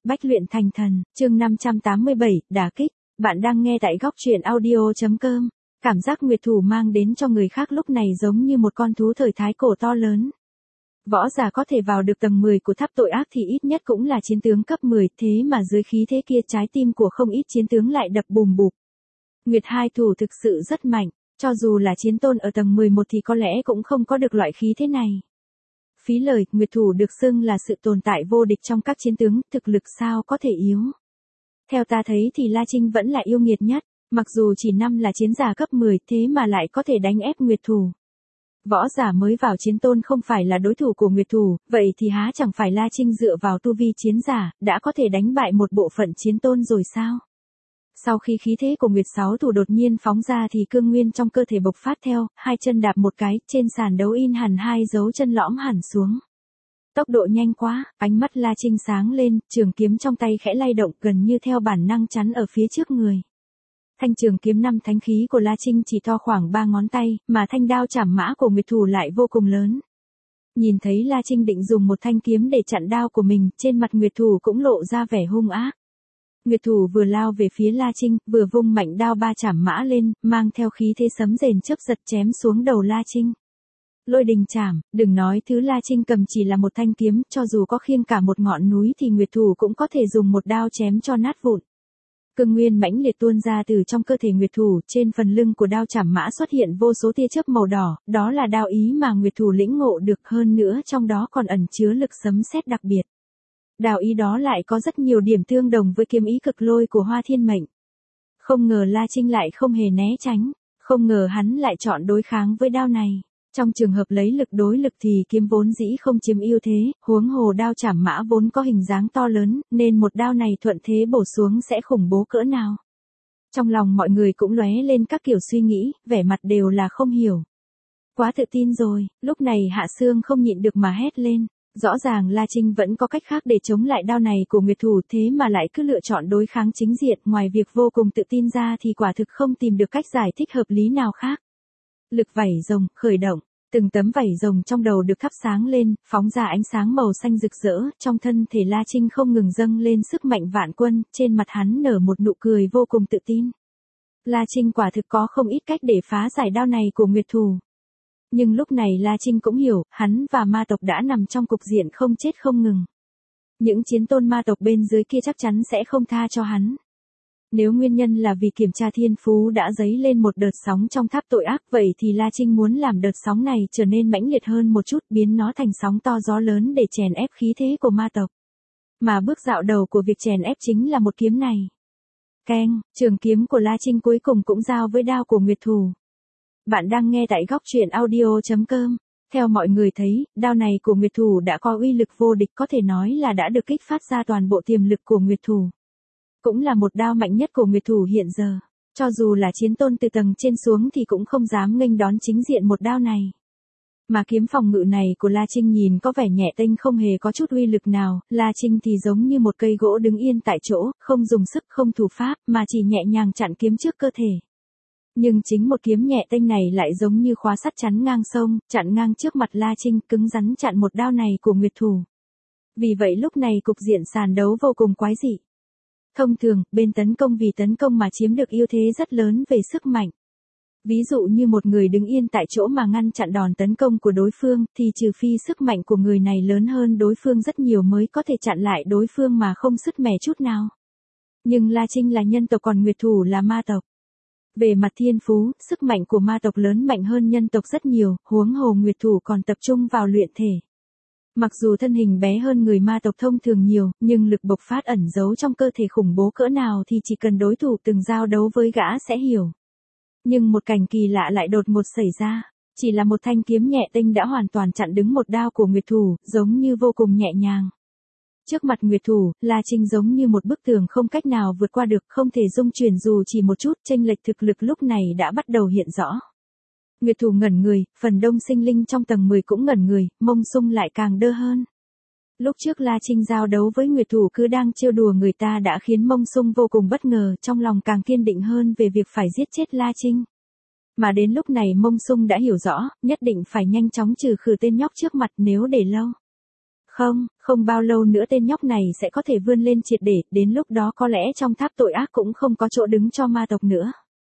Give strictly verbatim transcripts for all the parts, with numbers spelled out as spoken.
Bách luyện thành thần, chương năm trăm tám mươi bảy, đả kích. Bạn đang nghe tại góc truyện audio.com. Cảm giác Nguyệt Thủ mang đến cho người khác lúc này giống như một con thú thời thái cổ to lớn. Võ giả có thể vào được tầng mười của tháp tội ác thì ít nhất cũng là chiến tướng cấp mười, thế mà dưới khí thế kia trái tim của không ít chiến tướng lại đập bùm bụp. Nguyệt Hai Thủ thực sự rất mạnh, cho dù là chiến tôn ở tầng mười một thì có lẽ cũng không có được loại khí thế này. Phí lời, Nguyệt Thủ được xưng là sự tồn tại vô địch trong các chiến tướng, thực lực sao có thể yếu. Theo ta thấy thì La Trinh vẫn là yêu nghiệt nhất, mặc dù chỉ năm là chiến giả cấp mười thế mà lại có thể đánh ép Nguyệt Thủ. Võ giả mới vào chiến tôn không phải là đối thủ của Nguyệt Thủ, vậy thì há chẳng phải La Trinh dựa vào tu vi chiến giả, đã có thể đánh bại một bộ phận chiến tôn rồi sao? Sau khi khí thế của Nguyệt Sáu Thủ đột nhiên phóng ra thì cương nguyên trong cơ thể bộc phát theo, hai chân đạp một cái, trên sàn đấu in hẳn hai dấu chân lõm hẳn xuống. Tốc độ nhanh quá, ánh mắt La Trinh sáng lên, trường kiếm trong tay khẽ lay động gần như theo bản năng chắn ở phía trước người. Thanh trường kiếm năm thánh khí của La Trinh chỉ to khoảng ba ngón tay, mà thanh đao chảm mã của Nguyệt Thủ lại vô cùng lớn. Nhìn thấy La Trinh định dùng một thanh kiếm để chặn đao của mình, trên mặt Nguyệt Thủ cũng lộ ra vẻ hung ác. Nguyệt Thủ vừa lao về phía La Trinh, vừa vung mạnh đao ba chảm mã lên, mang theo khí thế sấm rền chớp giật chém xuống đầu La Trinh. Lôi đình chảm, đừng nói thứ La Trinh cầm chỉ là một thanh kiếm, cho dù có khiêng cả một ngọn núi thì Nguyệt Thủ cũng có thể dùng một đao chém cho nát vụn. Cương nguyên mãnh liệt tuôn ra từ trong cơ thể Nguyệt Thủ, trên phần lưng của đao chảm mã xuất hiện vô số tia chớp màu đỏ, đó là đao ý mà Nguyệt Thủ lĩnh ngộ được, hơn nữa trong đó còn ẩn chứa lực sấm sét đặc biệt. Đao ý đó lại có rất nhiều điểm tương đồng với kiếm ý cực lôi của Hoa Thiên Mệnh. Không ngờ La Trinh lại không hề né tránh, không ngờ hắn lại chọn đối kháng với đao này. Trong trường hợp lấy lực đối lực thì kiếm vốn dĩ không chiếm ưu thế, huống hồ đao chảm mã vốn có hình dáng to lớn, nên một đao này thuận thế bổ xuống sẽ khủng bố cỡ nào. Trong lòng mọi người cũng lóe lên các kiểu suy nghĩ, vẻ mặt đều là không hiểu. Quá tự tin rồi, lúc này Hạ Sương không nhịn được mà hét lên. Rõ ràng La Trinh vẫn có cách khác để chống lại đao này của Nguyệt Thủ, thế mà lại cứ lựa chọn đối kháng chính diện, ngoài việc vô cùng tự tin ra thì quả thực không tìm được cách giải thích hợp lý nào khác. Lực vảy rồng, khởi động, từng tấm vảy rồng trong đầu được thắp sáng lên, phóng ra ánh sáng màu xanh rực rỡ, trong thân thể La Trinh không ngừng dâng lên sức mạnh vạn quân, trên mặt hắn nở một nụ cười vô cùng tự tin. La Trinh quả thực có không ít cách để phá giải đao này của Nguyệt Thủ. Nhưng lúc này La Trinh cũng hiểu, hắn và ma tộc đã nằm trong cục diện không chết không ngừng. Những chiến tôn ma tộc bên dưới kia chắc chắn sẽ không tha cho hắn. Nếu nguyên nhân là vì kiểm tra thiên phú đã dấy lên một đợt sóng trong tháp tội ác, vậy thì La Trinh muốn làm đợt sóng này trở nên mãnh liệt hơn một chút, biến nó thành sóng to gió lớn để chèn ép khí thế của ma tộc. Mà bước dạo đầu của việc chèn ép chính là một kiếm này. Keng, trường kiếm của La Trinh cuối cùng cũng giao với đao của Nguyệt Thủ. Bạn đang nghe tại góc truyện audio.com. Theo mọi người thấy, đao này của Nguyệt Thủ đã có uy lực vô địch, có thể nói là đã được kích phát ra toàn bộ tiềm lực của Nguyệt Thủ. Cũng là một đao mạnh nhất của Nguyệt Thủ hiện giờ. Cho dù là chiến tôn từ tầng trên xuống thì cũng không dám nghênh đón chính diện một đao này. Mà kiếm phòng ngự này của La Trinh nhìn có vẻ nhẹ tênh, không hề có chút uy lực nào, La Trinh thì giống như một cây gỗ đứng yên tại chỗ, không dùng sức, không thủ pháp, mà chỉ nhẹ nhàng chặn kiếm trước cơ thể. Nhưng chính một kiếm nhẹ tênh này lại giống như khóa sắt chắn ngang sông, chặn ngang trước mặt La Trinh, cứng rắn chặn một đao này của Nguyệt Thủ. Vì vậy lúc này cục diện sàn đấu vô cùng quái dị. Thông thường, bên tấn công vì tấn công mà chiếm được ưu thế rất lớn về sức mạnh. Ví dụ như một người đứng yên tại chỗ mà ngăn chặn đòn tấn công của đối phương, thì trừ phi sức mạnh của người này lớn hơn đối phương rất nhiều mới có thể chặn lại đối phương mà không sứt mẻ chút nào. Nhưng La Trinh là nhân tộc còn Nguyệt Thủ là ma tộc. Về mặt thiên phú, sức mạnh của ma tộc lớn mạnh hơn nhân tộc rất nhiều, huống hồ Nguyệt Thủ còn tập trung vào luyện thể. Mặc dù thân hình bé hơn người ma tộc thông thường nhiều, nhưng lực bộc phát ẩn giấu trong cơ thể khủng bố cỡ nào thì chỉ cần đối thủ từng giao đấu với gã sẽ hiểu. Nhưng một cảnh kỳ lạ lại đột ngột xảy ra, chỉ là một thanh kiếm nhẹ tênh đã hoàn toàn chặn đứng một đao của Nguyệt Thủ, giống như vô cùng nhẹ nhàng. Trước mặt Nguyệt Thủ, La Trinh giống như một bức tường không cách nào vượt qua được, không thể dung chuyển dù chỉ một chút, chênh lệch thực lực lúc này đã bắt đầu hiện rõ. Nguyệt Thủ ngẩn người, phần đông sinh linh trong tầng mười cũng ngẩn người, Mông Sung lại càng đơ hơn. Lúc trước La Trinh giao đấu với Nguyệt Thủ cứ đang trêu đùa người ta đã khiến Mông Sung vô cùng bất ngờ, trong lòng càng kiên định hơn về việc phải giết chết La Trinh. Mà đến lúc này Mông Sung đã hiểu rõ, nhất định phải nhanh chóng trừ khử tên nhóc trước mặt, nếu để lâu. Không, không bao lâu nữa tên nhóc này sẽ có thể vươn lên triệt để, đến lúc đó có lẽ trong tháp tội ác cũng không có chỗ đứng cho ma tộc nữa.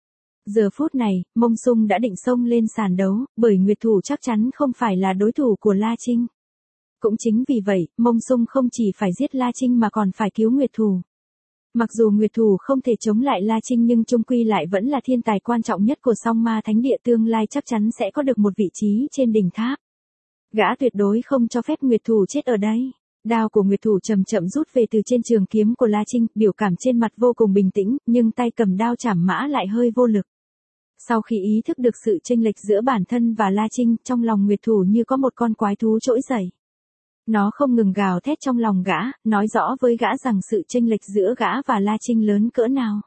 Giờ phút này, Mông Sung đã định xông lên sàn đấu, bởi Nguyệt Thủ chắc chắn không phải là đối thủ của La Trinh. Cũng chính vì vậy, Mông Sung không chỉ phải giết La Trinh mà còn phải cứu Nguyệt Thủ. Mặc dù Nguyệt Thủ không thể chống lại La Trinh nhưng chung quy lại vẫn là thiên tài quan trọng nhất của Song Ma Thánh Địa, tương lai chắc chắn sẽ có được một vị trí trên đỉnh tháp. Gã tuyệt đối không cho phép Nguyệt Thủ chết ở đây. Đao của Nguyệt Thủ chậm chậm rút về từ trên trường kiếm của La Trinh, biểu cảm trên mặt vô cùng bình tĩnh, nhưng tay cầm đao chảm mã lại hơi vô lực. Sau khi ý thức được sự chênh lệch giữa bản thân và La Trinh, trong lòng Nguyệt Thủ như có một con quái thú trỗi dậy. Nó không ngừng gào thét trong lòng gã, nói rõ với gã rằng sự chênh lệch giữa gã và La Trinh lớn cỡ nào.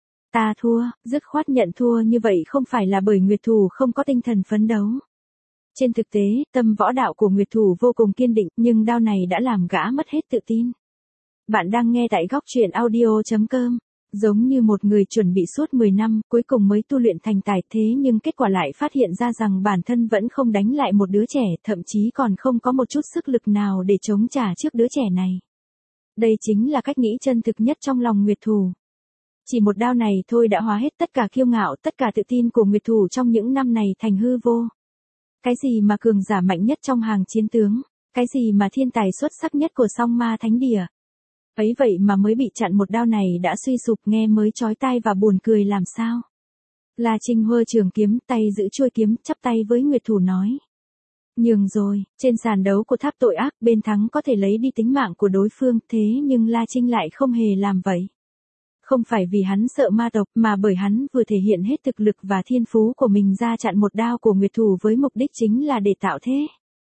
Ta thua, dứt khoát nhận thua như vậy không phải là bởi Nguyệt Thủ không có tinh thần phấn đấu. Trên thực tế, tâm võ đạo của Nguyệt Thủ vô cùng kiên định, nhưng đao này đã làm gã mất hết tự tin. Bạn đang nghe tại góc truyện audio chấm com. Giống như một người chuẩn bị suốt mười năm, cuối cùng mới tu luyện thành tài, thế nhưng kết quả lại phát hiện ra rằng bản thân vẫn không đánh lại một đứa trẻ, thậm chí còn không có một chút sức lực nào để chống trả trước đứa trẻ này. Đây chính là cách nghĩ chân thực nhất trong lòng Nguyệt Thủ. Chỉ một đao này thôi đã hóa hết tất cả kiêu ngạo, tất cả tự tin của Nguyệt Thủ trong những năm này thành hư vô. Cái gì mà cường giả mạnh nhất trong hàng chiến tướng, cái gì mà thiên tài xuất sắc nhất của Song Ma Thánh Địa. Ấy vậy mà mới bị chặn một đao này đã suy sụp, nghe mới chói tai và buồn cười làm sao. La Trinh hơ trường kiếm, tay giữ chuôi kiếm, chắp tay với Nguyệt Thủ nói. Nhường rồi, trên sàn đấu của tháp tội ác, bên thắng có thể lấy đi tính mạng của đối phương, thế nhưng La Trinh lại không hề làm vậy. Không phải vì hắn sợ ma tộc, mà bởi hắn vừa thể hiện hết thực lực và thiên phú của mình ra chặn một đao của Nguyệt Thủ với mục đích chính là để tạo thế.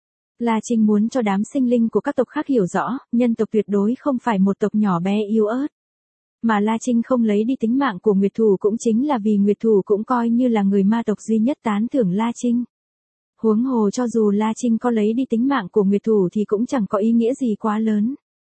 La Trinh muốn cho đám sinh linh của các tộc khác hiểu rõ, nhân tộc tuyệt đối không phải một tộc nhỏ bé yếu ớt. Mà La Trinh không lấy đi tính mạng của Nguyệt Thủ cũng chính là vì Nguyệt Thủ cũng coi như là người ma tộc duy nhất tán thưởng La Trinh. Huống hồ cho dù La Trinh có lấy đi tính mạng của Nguyệt Thủ thì cũng chẳng có ý nghĩa gì quá lớn.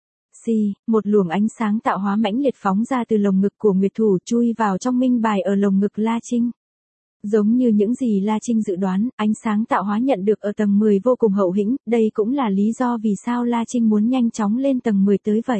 Xì, một luồng ánh sáng tạo hóa mãnh liệt phóng ra từ lồng ngực của Nguyệt Thủ chui vào trong minh bài ở lồng ngực La Trinh. Giống như những gì La Trinh dự đoán, ánh sáng tạo hóa nhận được ở tầng mười vô cùng hậu hĩnh, đây cũng là lý do vì sao La Trinh muốn nhanh chóng lên tầng mười tới vậy.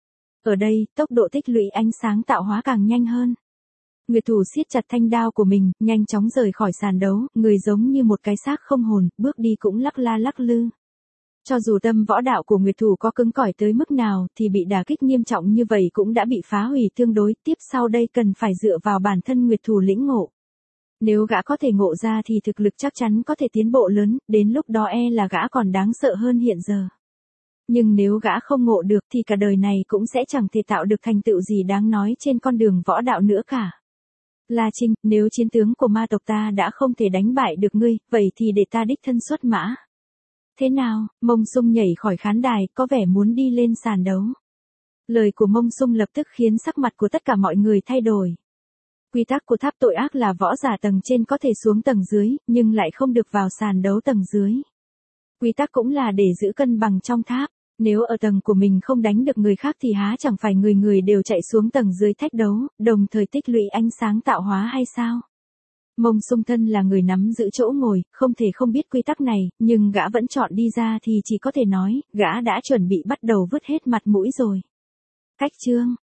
Ở đây, tốc độ tích lũy ánh sáng tạo hóa càng nhanh hơn. Nguyệt Thủ siết chặt thanh đao của mình, nhanh chóng rời khỏi sàn đấu, người giống như một cái xác không hồn, bước đi cũng lắc la lắc lư. Cho dù tâm võ đạo của Nguyệt Thủ có cứng cỏi tới mức nào thì bị đả kích nghiêm trọng như vậy cũng đã bị phá hủy tương đối, tiếp sau đây cần phải dựa vào bản thân Nguyệt Thủ lĩnh ngộ. Nếu gã có thể ngộ ra thì thực lực chắc chắn có thể tiến bộ lớn, đến lúc đó e là gã còn đáng sợ hơn hiện giờ. Nhưng nếu gã không ngộ được thì cả đời này cũng sẽ chẳng thể tạo được thành tựu gì đáng nói trên con đường võ đạo nữa cả. La Trinh, nếu chiến tướng của ma tộc ta đã không thể đánh bại được ngươi, vậy thì để ta đích thân xuất mã. Thế nào, Mông Sung nhảy khỏi khán đài, có vẻ muốn đi lên sàn đấu. Lời của Mông Sung lập tức khiến sắc mặt của tất cả mọi người thay đổi. Quy tắc của tháp tội ác là võ giả tầng trên có thể xuống tầng dưới, nhưng lại không được vào sàn đấu tầng dưới. Quy tắc cũng là để giữ cân bằng trong tháp. Nếu ở tầng của mình không đánh được người khác thì há chẳng phải người người đều chạy xuống tầng dưới thách đấu, đồng thời tích lũy ánh sáng tạo hóa hay sao? Mông Sung thân là người nắm giữ chỗ ngồi, không thể không biết quy tắc này, nhưng gã vẫn chọn đi ra thì chỉ có thể nói, gã đã chuẩn bị bắt đầu vứt hết mặt mũi rồi. Cách chương,